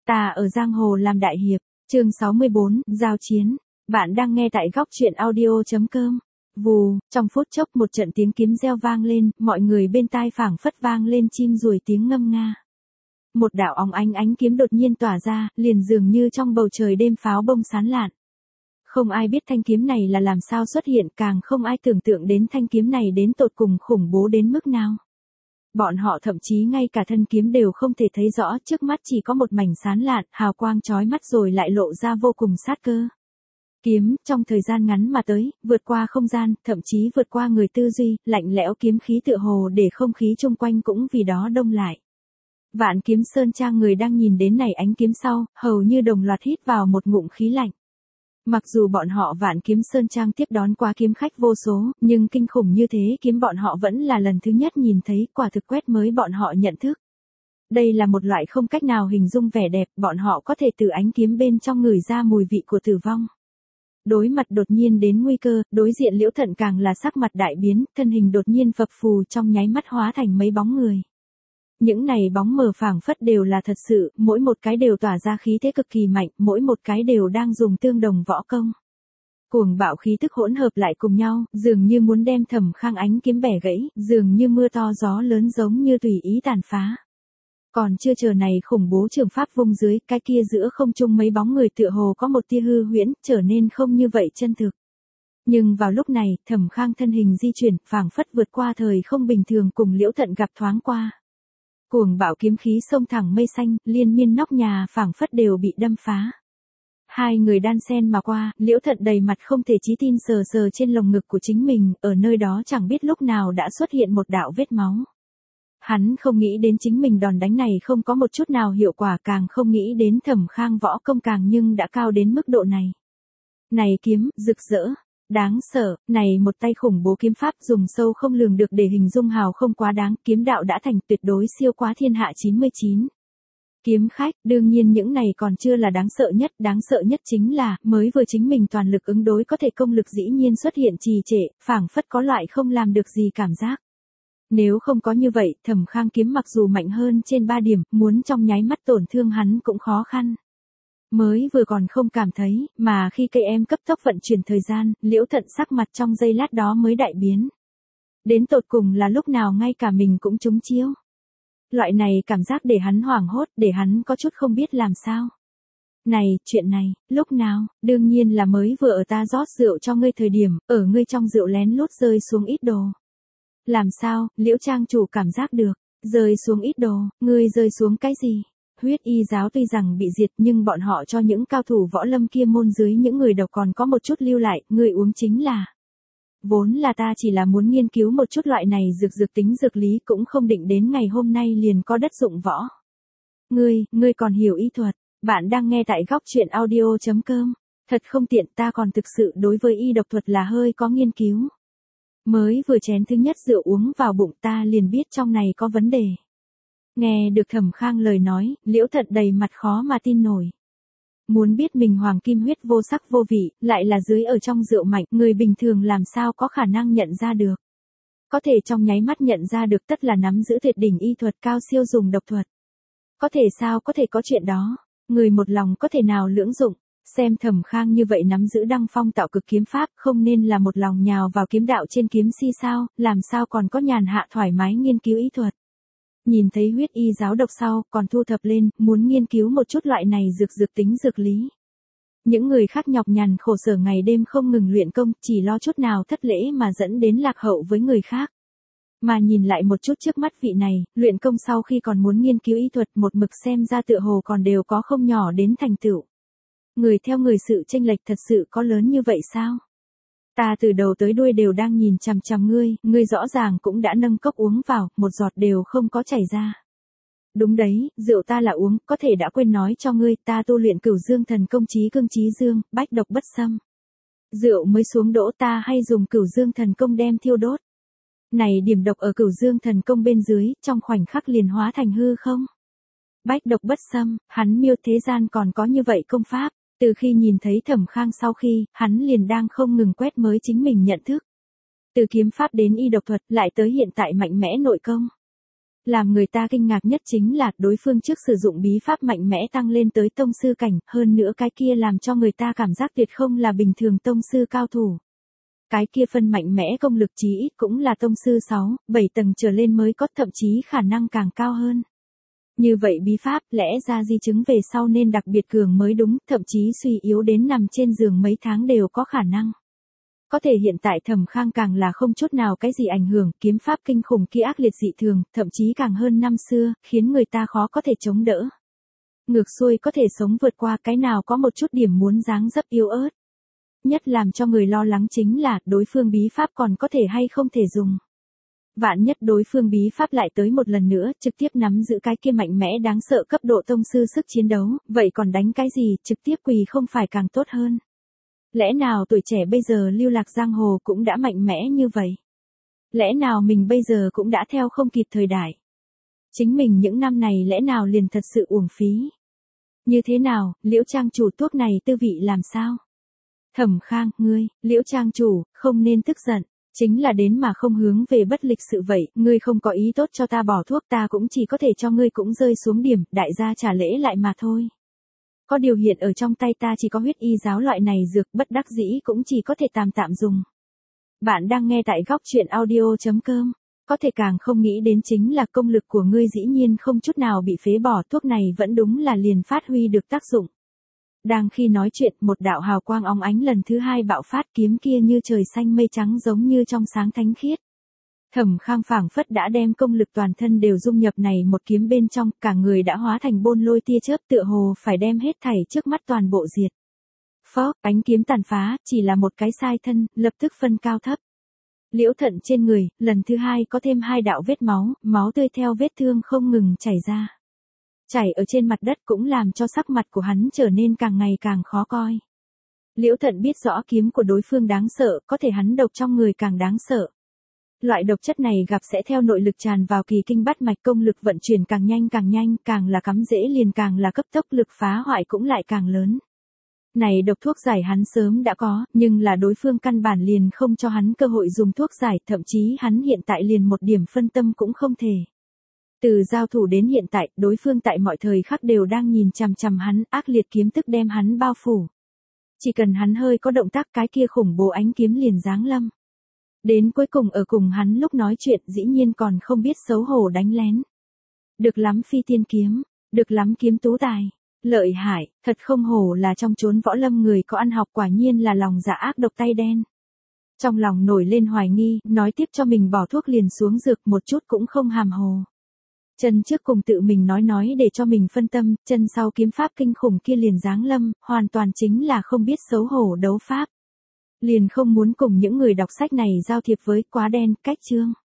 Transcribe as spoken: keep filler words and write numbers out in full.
Ta ở giang hồ làm đại hiệp, chương sáu mươi bốn, giao chiến. Bạn đang nghe tại góc truyện audio chấm com. Vù, trong phút chốc một trận tiếng kiếm reo vang lên, mọi người bên tai phảng phất vang lên chim ruồi tiếng ngâm nga. Một đạo óng ánh ánh kiếm đột nhiên tỏa ra, liền dường như trong bầu trời đêm pháo bông sán lạn. Không ai biết thanh kiếm này là làm sao xuất hiện, càng không ai tưởng tượng đến thanh kiếm này đến tột cùng khủng bố đến mức nào. Bọn họ thậm chí ngay cả thân kiếm đều không thể thấy rõ, trước mắt chỉ có một mảnh sán lạn, hào quang chói mắt rồi lại lộ ra vô cùng sát cơ. Kiếm, trong thời gian ngắn mà tới, vượt qua không gian, thậm chí vượt qua người tư duy, lạnh lẽo kiếm khí tựa hồ để không khí chung quanh cũng vì đó đông lại. Vạn Kiếm Sơn Trang người đang nhìn đến này ánh kiếm sau, hầu như đồng loạt hít vào một ngụm khí lạnh. Mặc dù bọn họ Vạn Kiếm Sơn Trang tiếp đón qua kiếm khách vô số, nhưng kinh khủng như thế kiếm bọn họ vẫn là lần thứ nhất nhìn thấy, quả thực quét mới bọn họ nhận thức. Đây là một loại không cách nào hình dung vẻ đẹp, bọn họ có thể từ ánh kiếm bên trong ngửi ra mùi vị của tử vong. Đối mặt đột nhiên đến nguy cơ, đối diện Liễu Thận càng là sắc mặt đại biến, thân hình đột nhiên phập phù trong nháy mắt hóa thành mấy bóng người. Những này bóng mờ phảng phất đều là thật sự, mỗi một cái đều tỏa ra khí thế cực kỳ mạnh, mỗi một cái đều đang dùng tương đồng võ công. Cuồng bạo khí tức hỗn hợp lại cùng nhau, dường như muốn đem Thẩm Khang ánh kiếm bẻ gãy, dường như mưa to gió lớn giống như tùy ý tàn phá. Còn chưa chờ này khủng bố trường pháp vung dưới, cái kia giữa không trung mấy bóng người tựa hồ có một tia hư huyễn, trở nên không như vậy chân thực. Nhưng vào lúc này, Thẩm Khang thân hình di chuyển, phảng phất vượt qua thời không bình thường cùng Liễu Thận gặp thoáng qua. Cuồng bạo kiếm khí xông thẳng mây xanh, liên miên nóc nhà phảng phất đều bị đâm phá. Hai người đan sen mà qua, Liễu Thận đầy mặt không thể chí tin sờ sờ trên lồng ngực của chính mình, ở nơi đó chẳng biết lúc nào đã xuất hiện một đạo vết máu. Hắn không nghĩ đến chính mình đòn đánh này không có một chút nào hiệu quả, càng không nghĩ đến Thẩm Khang võ công càng nhưng đã cao đến mức độ này. Này kiếm, rực rỡ, đáng sợ, này một tay khủng bố kiếm pháp dùng sâu không lường được để hình dung hào không quá đáng, kiếm đạo đã thành tuyệt đối siêu quá thiên hạ chín mươi chín. Kiếm khách, đương nhiên những này còn chưa là đáng sợ nhất, đáng sợ nhất chính là, mới vừa chính mình toàn lực ứng đối có thể công lực dĩ nhiên xuất hiện trì trệ, phảng phất có loại không làm được gì cảm giác. Nếu không có như vậy, Thẩm Khang kiếm mặc dù mạnh hơn trên ba điểm, muốn trong nháy mắt tổn thương hắn cũng khó khăn. Mới vừa còn không cảm thấy, mà khi cây em cấp tốc vận chuyển thời gian, Liễu Thận sắc mặt trong giây lát đó mới đại biến. Đến tột cùng là lúc nào ngay cả mình cũng trúng chiêu. Loại này cảm giác để hắn hoảng hốt, để hắn có chút không biết làm sao. Này, chuyện này, lúc nào, đương nhiên là mới vừa ở ta rót rượu cho ngươi thời điểm, ở ngươi trong rượu lén lút rơi xuống ít đồ. Làm sao, Liễu trang chủ cảm giác được, rơi xuống ít đồ, ngươi rơi xuống cái gì? Huyết y giáo tuy rằng bị diệt nhưng bọn họ cho những cao thủ võ lâm kia môn dưới những người độc còn có một chút lưu lại, ngươi uống chính là. Vốn là ta chỉ là muốn nghiên cứu một chút loại này dược dược tính dược lý cũng không định đến ngày hôm nay liền có đất dụng võ. Ngươi, ngươi còn hiểu y thuật, bạn đang nghe tại góc truyện audio chấm com, thật không tiện ta còn thực sự đối với y độc thuật là hơi có nghiên cứu. Mới vừa chén thứ nhất rượu uống vào bụng ta liền biết trong này có vấn đề. Nghe được Thẩm Khang lời nói, Liễu Thận đầy mặt khó mà tin nổi. Muốn biết mình hoàng kim huyết vô sắc vô vị, lại là dưới ở trong rượu mạnh, người bình thường làm sao có khả năng nhận ra được. Có thể trong nháy mắt nhận ra được tất là nắm giữ tuyệt đỉnh y thuật cao siêu dùng độc thuật. Có thể sao có thể có chuyện đó, người một lòng có thể nào lưỡng dụng. Xem Thẩm Khang như vậy nắm giữ đăng phong tạo cực kiếm pháp không nên là một lòng nhào vào kiếm đạo trên kiếm si sao, làm sao còn có nhàn hạ thoải mái nghiên cứu y thuật. Nhìn thấy huyết y giáo độc sau, còn thu thập lên, muốn nghiên cứu một chút loại này dược dược tính dược lý. Những người khác nhọc nhằn khổ sở ngày đêm không ngừng luyện công, chỉ lo chút nào thất lễ mà dẫn đến lạc hậu với người khác. Mà nhìn lại một chút trước mắt vị này, luyện công sau khi còn muốn nghiên cứu y thuật một mực xem ra tựa hồ còn đều có không nhỏ đến thành tựu. Người theo người sự chênh lệch thật sự có lớn như vậy sao? Ta từ đầu tới đuôi đều đang nhìn chằm chằm ngươi, ngươi rõ ràng cũng đã nâng cốc uống vào, một giọt đều không có chảy ra. Đúng đấy, rượu ta là uống, có thể đã quên nói cho ngươi, ta tu luyện Cửu Dương Thần Công chí cương chí dương, bách độc bất xâm. Rượu mới xuống đỗ ta hay dùng Cửu Dương Thần Công đem thiêu đốt. Này điểm độc ở Cửu Dương Thần Công bên dưới, trong khoảnh khắc liền hóa thành hư không? Bách độc bất xâm, hắn miêu thế gian còn có như vậy công pháp. Từ khi nhìn thấy Thẩm Khang sau khi, hắn liền đang không ngừng quét mới chính mình nhận thức. Từ kiếm pháp đến y độc thuật, lại tới hiện tại mạnh mẽ nội công. Làm người ta kinh ngạc nhất chính là đối phương trước sử dụng bí pháp mạnh mẽ tăng lên tới tông sư cảnh, hơn nữa cái kia làm cho người ta cảm giác tuyệt không là bình thường tông sư cao thủ. Cái kia phân mạnh mẽ công lực chí ít cũng là tông sư sáu, bảy tầng trở lên mới có, thậm chí khả năng càng cao hơn. Như vậy bí pháp lẽ ra di chứng về sau nên đặc biệt cường mới đúng, thậm chí suy yếu đến nằm trên giường mấy tháng đều có khả năng. Có thể hiện tại Thẩm Khang càng là không chút nào cái gì ảnh hưởng, kiếm pháp kinh khủng kia ác liệt dị thường, thậm chí càng hơn năm xưa, khiến người ta khó có thể chống đỡ. Ngược xuôi có thể sống vượt qua, cái nào có một chút điểm muốn dáng dấp yếu ớt. Nhất làm cho người lo lắng chính là đối phương bí pháp còn có thể hay không thể dùng. Vạn nhất đối phương bí pháp lại tới một lần nữa, trực tiếp nắm giữ cái kia mạnh mẽ đáng sợ cấp độ tông sư sức chiến đấu, vậy còn đánh cái gì, trực tiếp quỳ không phải càng tốt hơn. Lẽ nào tuổi trẻ bây giờ lưu lạc giang hồ cũng đã mạnh mẽ như vậy? Lẽ nào mình bây giờ cũng đã theo không kịp thời đại? Chính mình những năm này lẽ nào liền thật sự uổng phí? Như thế nào, Liễu trang chủ thuốc này tư vị làm sao? Thẩm Khang, ngươi, Liễu trang chủ, không nên tức giận. Chính là đến mà không hướng về bất lịch sự vậy, ngươi không có ý tốt cho ta bỏ thuốc, ta cũng chỉ có thể cho ngươi cũng rơi xuống điểm, đại gia trả lễ lại mà thôi. Có điều hiện ở trong tay ta chỉ có huyết y giáo loại này dược, bất đắc dĩ cũng chỉ có thể tạm tạm dùng. Bạn đang nghe tại góc truyện audio chấm com. Có thể càng không nghĩ đến chính là công lực của ngươi dĩ nhiên không chút nào bị phế bỏ, thuốc này vẫn đúng là liền phát huy được tác dụng. Đang khi nói chuyện, một đạo hào quang óng ánh lần thứ hai bạo phát, kiếm kia như trời xanh mây trắng giống như trong sáng thánh khiết. Thẩm Khang phảng phất đã đem công lực toàn thân đều dung nhập này một kiếm bên trong, cả người đã hóa thành bôn lôi tia chớp, tựa hồ phải đem hết thảy trước mắt toàn bộ diệt. Phó, ánh kiếm tàn phá, chỉ là một cái sai thân, lập tức phân cao thấp. Liễu Thận trên người, lần thứ hai có thêm hai đạo vết máu, máu tươi theo vết thương không ngừng chảy ra. Chảy ở trên mặt đất cũng làm cho sắc mặt của hắn trở nên càng ngày càng khó coi. Liễu Thận biết rõ kiếm của đối phương đáng sợ, có thể hắn độc trong người càng đáng sợ. Loại độc chất này gặp sẽ theo nội lực tràn vào kỳ kinh bát mạch, công lực vận chuyển càng nhanh càng nhanh, càng là cắm dễ liền càng là cấp tốc, lực phá hoại cũng lại càng lớn. Này độc thuốc giải hắn sớm đã có, nhưng là đối phương căn bản liền không cho hắn cơ hội dùng thuốc giải, thậm chí hắn hiện tại liền một điểm phân tâm cũng không thể. Từ giao thủ đến hiện tại, đối phương tại mọi thời khắc đều đang nhìn chằm chằm hắn, ác liệt kiếm tức đem hắn bao phủ. Chỉ cần hắn hơi có động tác, cái kia khủng bố ánh kiếm liền giáng lâm. Đến cuối cùng ở cùng hắn lúc nói chuyện dĩ nhiên còn không biết xấu hổ đánh lén. Được lắm phi tiên kiếm, được lắm kiếm tú tài. Lợi hại, thật không hổ là trong chốn võ lâm người có ăn học, quả nhiên là lòng dạ ác độc tay đen. Trong lòng nổi lên hoài nghi, nói tiếp cho mình bỏ thuốc liền xuống dược, một chút cũng không hàm hồ. Chân trước cùng tự mình nói nói để cho mình phân tâm, chân sau kiếm pháp kinh khủng kia liền giáng lâm, hoàn toàn chính là không biết xấu hổ đấu pháp. Liền không muốn cùng những người đọc sách này giao thiệp với, quá đen, cách chương.